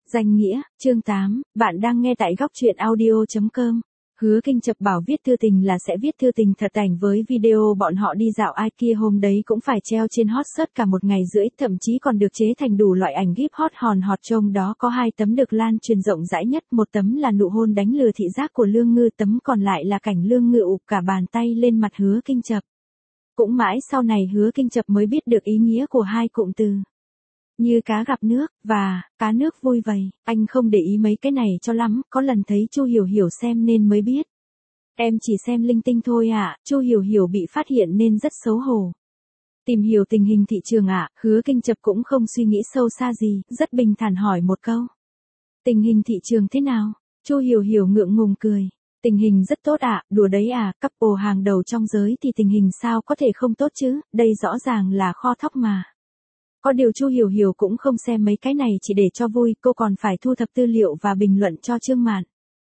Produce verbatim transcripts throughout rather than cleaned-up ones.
Danh nghĩa, chương tám, bạn đang nghe tại góc truyện audio chấm com. Hứa Kinh Chập bảo viết thư tình là sẽ viết thư tình thật ảnh với video bọn họ đi dạo ai kia hôm đấy cũng phải treo trên hot search cả một ngày rưỡi, thậm chí còn được chế thành đủ loại ảnh gif hot hòn hot, trong đó có hai tấm được lan truyền rộng rãi nhất, một tấm là nụ hôn đánh lừa thị giác của Lương Ngư, tấm còn lại là cảnh Lương Ngư ụp cả bàn tay lên mặt Hứa Kinh Chập. Cũng mãi sau này Hứa Kinh Chập mới biết được ý nghĩa của hai cụm từ như cá gặp nước và cá nước vui vầy. Anh không để ý mấy cái này cho lắm, có lần thấy Chu Hiểu Hiểu xem nên mới biết. Em chỉ xem linh tinh thôi ạ. À. Chu Hiểu Hiểu bị phát hiện nên rất xấu hổ. Tìm hiểu tình hình thị trường ạ. À. Hứa Kinh Chập cũng không suy nghĩ sâu xa gì, rất bình thản hỏi một câu. Tình hình thị trường thế nào? Chu Hiểu Hiểu ngượng ngùng cười. Tình hình rất tốt ạ, à, đùa đấy à, couple hàng đầu trong giới thì tình hình sao có thể không tốt chứ, đây rõ ràng là kho thóc mà. Có điều Chu Hiểu Hiểu cũng không xem mấy cái này chỉ để cho vui, cô còn phải thu thập tư liệu và bình luận cho Trương Mạn.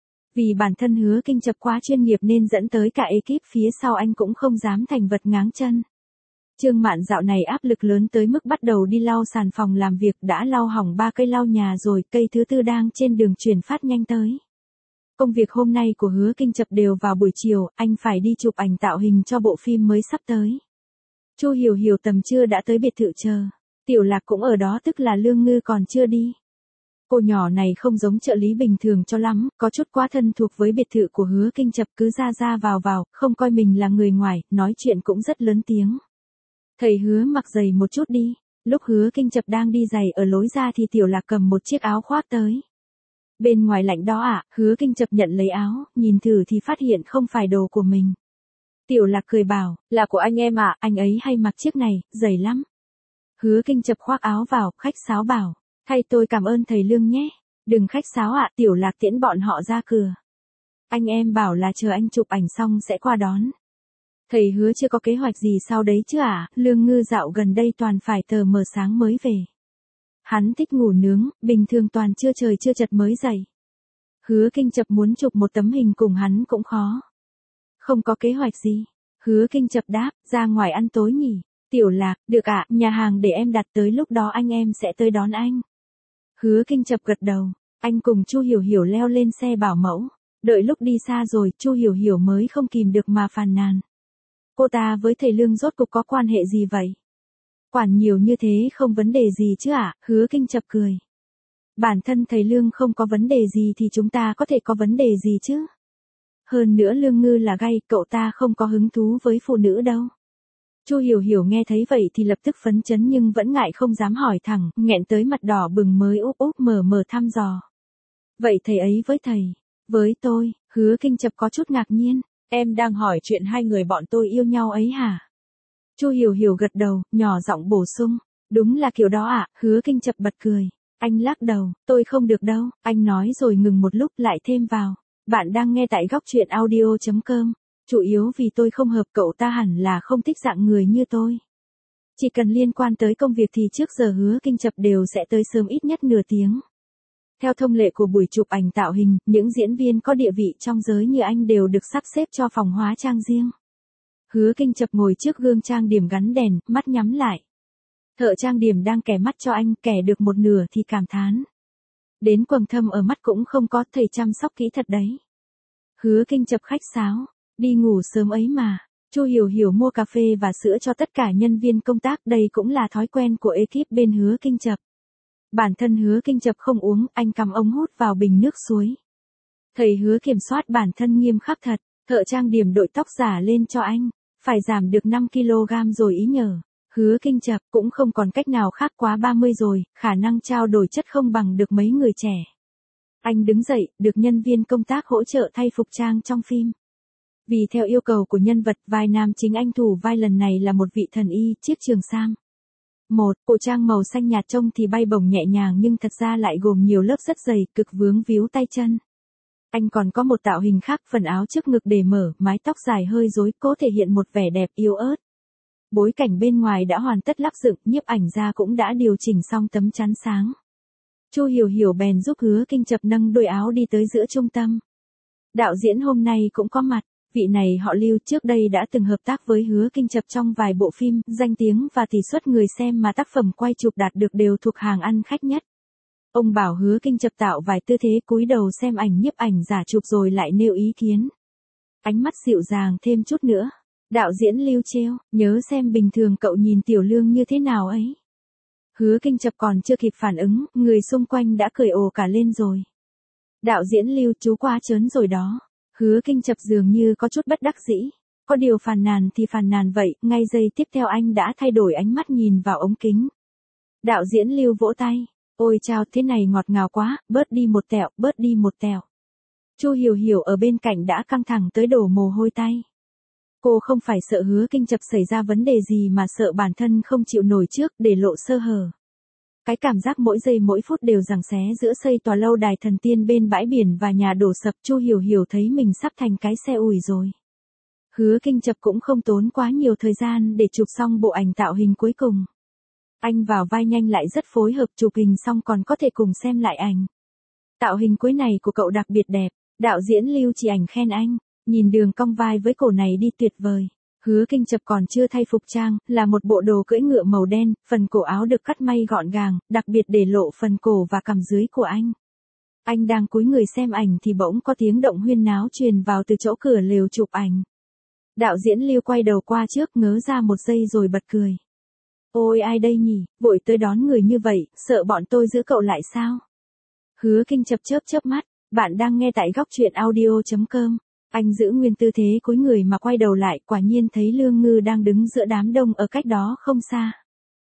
Vì bản thân Hứa Kinh Chập quá chuyên nghiệp nên dẫn tới cả ekip phía sau anh cũng không dám thành vật ngáng chân. Trương Mạn dạo này áp lực lớn tới mức bắt đầu đi lau sàn phòng làm việc, đã lau hỏng ba cây lau nhà rồi, cây thứ tư đang trên đường chuyển phát nhanh tới. Công việc hôm nay của Hứa Kinh Chập đều vào buổi chiều, anh phải đi chụp ảnh tạo hình cho bộ phim mới sắp tới. Chu Hiểu Hiểu tầm trưa đã tới biệt thự chờ. Tiểu Lạc cũng ở đó, tức là Lương Ngư còn chưa đi. Cô nhỏ này không giống trợ lý bình thường cho lắm, có chút quá thân thuộc với biệt thự của Hứa Kinh Chập, cứ ra ra vào vào, không coi mình là người ngoài, nói chuyện cũng rất lớn tiếng. Thầy Hứa mặc giày một chút đi. Lúc Hứa Kinh Chập đang đi giày ở lối ra thì Tiểu Lạc cầm một chiếc áo khoác tới. Bên ngoài lạnh đó ạ. À, Hứa Kinh Chập nhận lấy áo, nhìn thử thì phát hiện không phải đồ của mình. Tiểu Lạc cười bảo, là của anh em ạ, à, anh ấy hay mặc chiếc này, dày lắm. Hứa Kinh Chập khoác áo vào, khách sáo bảo, thay tôi cảm ơn thầy Lương nhé. Đừng khách sáo ạ. À, Tiểu Lạc tiễn bọn họ ra cửa. Anh em bảo là chờ anh chụp ảnh xong sẽ qua đón. Thầy Hứa chưa có kế hoạch gì sau đấy chứ ạ? À? Lương Ngư dạo gần đây toàn phải tờ mờ sáng mới về. Hắn thích ngủ nướng, bình thường toàn trưa trời trưa chật mới dậy. Hứa Kinh Chập muốn chụp một tấm hình cùng hắn cũng khó. Không có kế hoạch gì. Hứa Kinh Chập đáp, ra ngoài ăn tối nhỉ? Tiểu Lạc, được ạ, à, nhà hàng để em đặt, tới lúc đó anh em sẽ tới đón anh. Hứa Kinh Chập gật đầu, anh cùng Chu Hiểu Hiểu leo lên xe bảo mẫu. Đợi lúc đi xa rồi, Chu Hiểu Hiểu mới không kìm được mà phàn nàn. Cô ta với thầy Lương rốt cuộc có quan hệ gì vậy? Quản nhiều như thế không vấn đề gì chứ ạ? À? Hứa Kinh Chập cười. Bản thân thầy Lương không có vấn đề gì thì chúng ta có thể có vấn đề gì chứ? Hơn nữa Lương Ngư là gay, cậu ta không có hứng thú với phụ nữ đâu. Chu Hiểu Hiểu nghe thấy vậy thì lập tức phấn chấn nhưng vẫn ngại không dám hỏi thẳng, nghẹn tới mặt đỏ bừng mới úp úp mở mở thăm dò. Vậy thầy ấy với thầy, với tôi? Hứa Kinh Chập có chút ngạc nhiên, em đang hỏi chuyện hai người bọn tôi yêu nhau ấy hả? Chu Hiểu Hiểu gật đầu, nhỏ giọng bổ sung, đúng là kiểu đó ạ. À? Hứa Kinh Chập bật cười, anh lắc đầu, tôi không được đâu, anh nói rồi ngừng một lúc lại thêm vào, bạn đang nghe tại góc truyện audio chấm com. Chủ yếu vì tôi không hợp, cậu ta hẳn là không thích dạng người như tôi. Chỉ cần liên quan tới công việc thì trước giờ Hứa Kinh Chập đều sẽ tới sớm ít nhất nửa tiếng. Theo thông lệ của buổi chụp ảnh tạo hình, những diễn viên có địa vị trong giới như anh đều được sắp xếp cho phòng hóa trang riêng. Hứa Kinh Chập ngồi trước gương trang điểm gắn đèn, mắt nhắm lại. Thợ trang điểm đang kẻ mắt cho anh, kẻ được một nửa thì cảm thán. Đến quầng thâm ở mắt cũng không có, thầy chăm sóc kỹ thật đấy. Hứa Kinh Chập khách sáo. Đi ngủ sớm ấy mà. Chu Hiểu Hiểu mua cà phê và sữa cho tất cả nhân viên công tác, đây cũng là thói quen của ekip bên Hứa Kinh Chập. Bản thân Hứa Kinh Chập không uống, anh cắm ống hút vào bình nước suối. Thầy Hứa kiểm soát bản thân nghiêm khắc thật, thợ trang điểm đội tóc giả lên cho anh, phải giảm được năm ki lô gam rồi ý nhờ. Hứa Kinh Chập cũng không còn cách nào khác, quá ba mươi rồi, khả năng trao đổi chất không bằng được mấy người trẻ. Anh đứng dậy, được nhân viên công tác hỗ trợ thay phục trang trong phim. Vì theo yêu cầu của nhân vật, vai nam chính anh thủ vai lần này là một vị thần y, chiếc trường sam. Một, cổ trang màu xanh nhạt trông thì bay bổng nhẹ nhàng nhưng thật ra lại gồm nhiều lớp rất dày, cực vướng víu tay chân. Anh còn có một tạo hình khác, phần áo trước ngực để mở, mái tóc dài hơi rối, cố thể hiện một vẻ đẹp yếu ớt. Bối cảnh bên ngoài đã hoàn tất lắp dựng, nhiếp ảnh gia cũng đã điều chỉnh xong tấm chắn sáng. Chu Hiểu Hiểu bèn giúp Hứa Kinh Chập nâng đôi áo đi tới giữa trung tâm. Đạo diễn hôm nay cũng có mặt. Vị này họ Lưu, trước đây đã từng hợp tác với Hứa Kinh Chập trong vài bộ phim, danh tiếng và tỷ suất người xem mà tác phẩm quay chụp đạt được đều thuộc hàng ăn khách nhất. Ông bảo Hứa Kinh Chập tạo vài tư thế cúi đầu xem ảnh nhiếp ảnh giả chụp rồi lại nêu ý kiến. Ánh mắt dịu dàng thêm chút nữa. Đạo diễn Lưu trêu, nhớ xem bình thường cậu nhìn Tiểu Lương như thế nào ấy. Hứa Kinh Chập còn chưa kịp phản ứng, người xung quanh đã cười ồ cả lên rồi. Đạo diễn Lưu, chú quá trớn rồi đó. Hứa Kinh Chập dường như có chút bất đắc dĩ. Có điều phàn nàn thì phàn nàn vậy, ngay giây tiếp theo anh đã thay đổi ánh mắt nhìn vào ống kính. Đạo diễn Lưu vỗ tay. Ôi chao, thế này ngọt ngào quá, bớt đi một tẹo, bớt đi một tẹo. Chu Hiểu Hiểu ở bên cạnh đã căng thẳng tới đổ mồ hôi tay. Cô không phải sợ Hứa Kinh Chập xảy ra vấn đề gì mà sợ bản thân không chịu nổi trước để lộ sơ hở. Cái cảm giác mỗi giây mỗi phút đều giằng xé giữa xây tòa lâu đài thần tiên bên bãi biển và nhà đổ sập. Chu Hiểu Hiểu thấy mình sắp thành cái xe ủi rồi. Hứa Kinh Chập cũng không tốn quá nhiều thời gian để chụp xong bộ ảnh tạo hình cuối cùng. Anh vào vai nhanh lại rất phối hợp, chụp hình xong còn có thể cùng xem lại ảnh. Tạo hình cuối này của cậu đặc biệt đẹp, đạo diễn Lưu chỉ ảnh khen anh, nhìn đường cong vai với cổ này đi tuyệt vời. Hứa Kinh Chập còn chưa thay phục trang, là một bộ đồ cưỡi ngựa màu đen, phần cổ áo được cắt may gọn gàng, đặc biệt để lộ phần cổ và cằm dưới của anh. Anh đang cúi người xem ảnh thì bỗng có tiếng động huyên náo truyền vào từ chỗ cửa lều chụp ảnh. Đạo diễn Lưu quay đầu qua trước, ngớ ra một giây rồi bật cười. Ôi ai đây nhỉ, vội tới đón người như vậy, sợ bọn tôi giữ cậu lại sao? Hứa Kinh Chập chớp chớp mắt, bạn đang nghe tại góc truyện audio chấm com. Anh giữ nguyên tư thế cúi người mà quay đầu lại, quả nhiên thấy Lương Ngư đang đứng giữa đám đông ở cách đó không xa.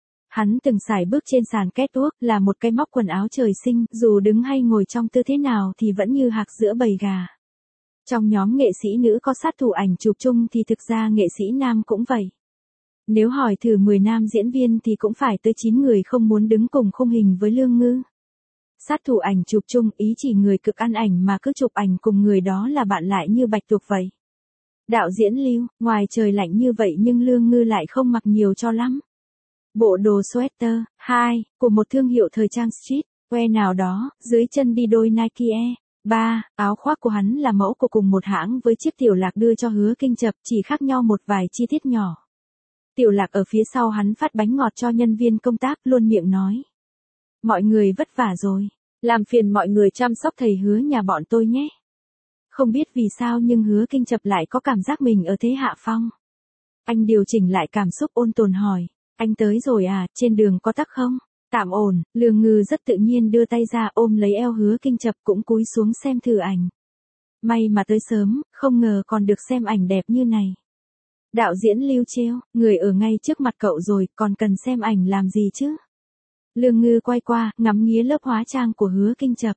Hắn từng sải bước trên sàn catwalk, là một cái móc quần áo trời sinh, dù đứng hay ngồi trong tư thế nào thì vẫn như hạc giữa bầy gà. Trong nhóm nghệ sĩ nữ có sát thủ ảnh chụp chung thì thực ra nghệ sĩ nam cũng vậy. Nếu hỏi thử mười nam diễn viên thì cũng phải tới chín người không muốn đứng cùng khung hình với Lương Ngư. Sát thủ ảnh chụp chung ý chỉ người cực ăn ảnh mà cứ chụp ảnh cùng người đó là bạn lại như bạch tuộc vậy. Đạo diễn Lưu, ngoài trời lạnh như vậy nhưng Lương Ngư lại không mặc nhiều cho lắm. Bộ đồ sweater, hai, của một thương hiệu thời trang street, wear nào đó, dưới chân đi đôi Nike Air. ba. Áo khoác của hắn là mẫu của cùng một hãng với chiếc Tiểu Lạc đưa cho Hứa Kinh Chập, chỉ khác nhau một vài chi tiết nhỏ. Tiểu Lạc ở phía sau hắn phát bánh ngọt cho nhân viên công tác, luôn miệng nói. Mọi người vất vả rồi, làm phiền mọi người chăm sóc thầy Hứa nhà bọn tôi nhé. Không biết vì sao nhưng Hứa Kinh Chập lại có cảm giác mình ở thế hạ phong. Anh điều chỉnh lại cảm xúc ôn tồn hỏi, anh tới rồi à, trên đường có tắc không? Tạm ổn. Lương Ngư rất tự nhiên đưa tay ra ôm lấy eo Hứa Kinh Chập cũng cúi xuống xem thử ảnh. May mà tới sớm, không ngờ còn được xem ảnh đẹp như này. Đạo diễn Lưu trêu, người ở ngay trước mặt cậu rồi, còn cần xem ảnh làm gì chứ? Lương Ngư quay qua, ngắm nghía lớp hóa trang của Hứa Kinh Chập.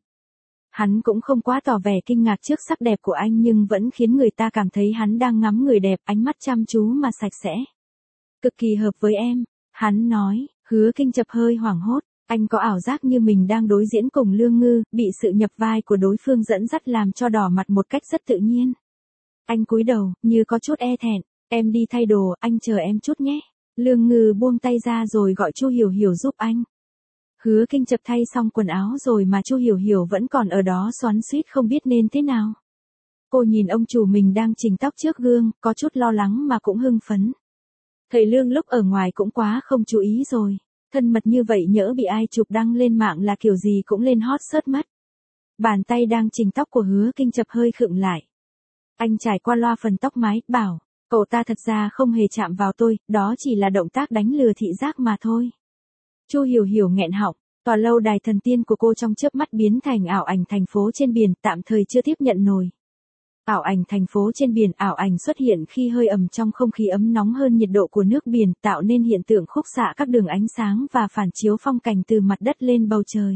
Hắn cũng không quá tỏ vẻ kinh ngạc trước sắc đẹp của anh nhưng vẫn khiến người ta cảm thấy hắn đang ngắm người đẹp, ánh mắt chăm chú mà sạch sẽ. Cực kỳ hợp với em, hắn nói. Hứa Kinh Chập hơi hoảng hốt, anh có ảo giác như mình đang đối diễn cùng Lương Ngư, bị sự nhập vai của đối phương dẫn dắt làm cho đỏ mặt một cách rất tự nhiên. Anh cúi đầu, như có chút e thẹn, em đi thay đồ, anh chờ em chút nhé. Lương Ngư buông tay ra rồi gọi Chu Hiểu Hiểu giúp anh. Hứa Kinh Chập thay xong quần áo rồi mà Chu Hiểu Hiểu vẫn còn ở đó xoắn xuýt không biết nên thế nào. Cô nhìn ông chủ mình đang chỉnh tóc trước gương, có chút lo lắng mà cũng hưng phấn. Thầy Lương lúc ở ngoài cũng quá không chú ý rồi, thân mật như vậy nhỡ bị ai chụp đăng lên mạng là kiểu gì cũng lên hot search mất. Bàn tay đang chỉnh tóc của Hứa Kinh Chập hơi khựng lại. Anh trải qua loa phần tóc mái, bảo, cậu ta thật ra không hề chạm vào tôi, đó chỉ là động tác đánh lừa thị giác mà thôi. Chu Hiểu Hiểu nghẹn họng, tòa lâu đài thần tiên của cô trong chớp mắt biến thành ảo ảnh thành phố trên biển, tạm thời chưa tiếp nhận nổi. Ảo ảnh thành phố trên biển, ảo ảnh xuất hiện khi hơi ẩm trong không khí ấm nóng hơn nhiệt độ của nước biển, tạo nên hiện tượng khúc xạ các đường ánh sáng và phản chiếu phong cảnh từ mặt đất lên bầu trời.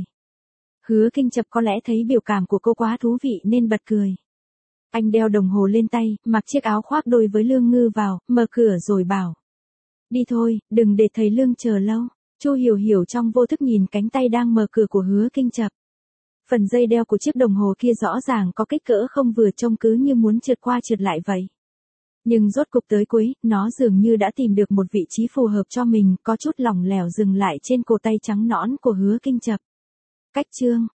Hứa Kinh Chập có lẽ thấy biểu cảm của cô quá thú vị nên bật cười. Anh đeo đồng hồ lên tay, mặc chiếc áo khoác đôi với Lương Ngư vào, mở cửa rồi bảo. Đi thôi, đừng để thầy Lương chờ lâu. Chu Hiểu Hiểu trong vô thức nhìn cánh tay đang mở cửa của Hứa Kinh Chập. Phần dây đeo của chiếc đồng hồ kia rõ ràng có kích cỡ không vừa, trông cứ như muốn trượt qua trượt lại vậy. Nhưng rốt cục tới cuối, nó dường như đã tìm được một vị trí phù hợp cho mình, có chút lỏng lẻo dừng lại trên cổ tay trắng nõn của Hứa Kinh Chập. Cách chương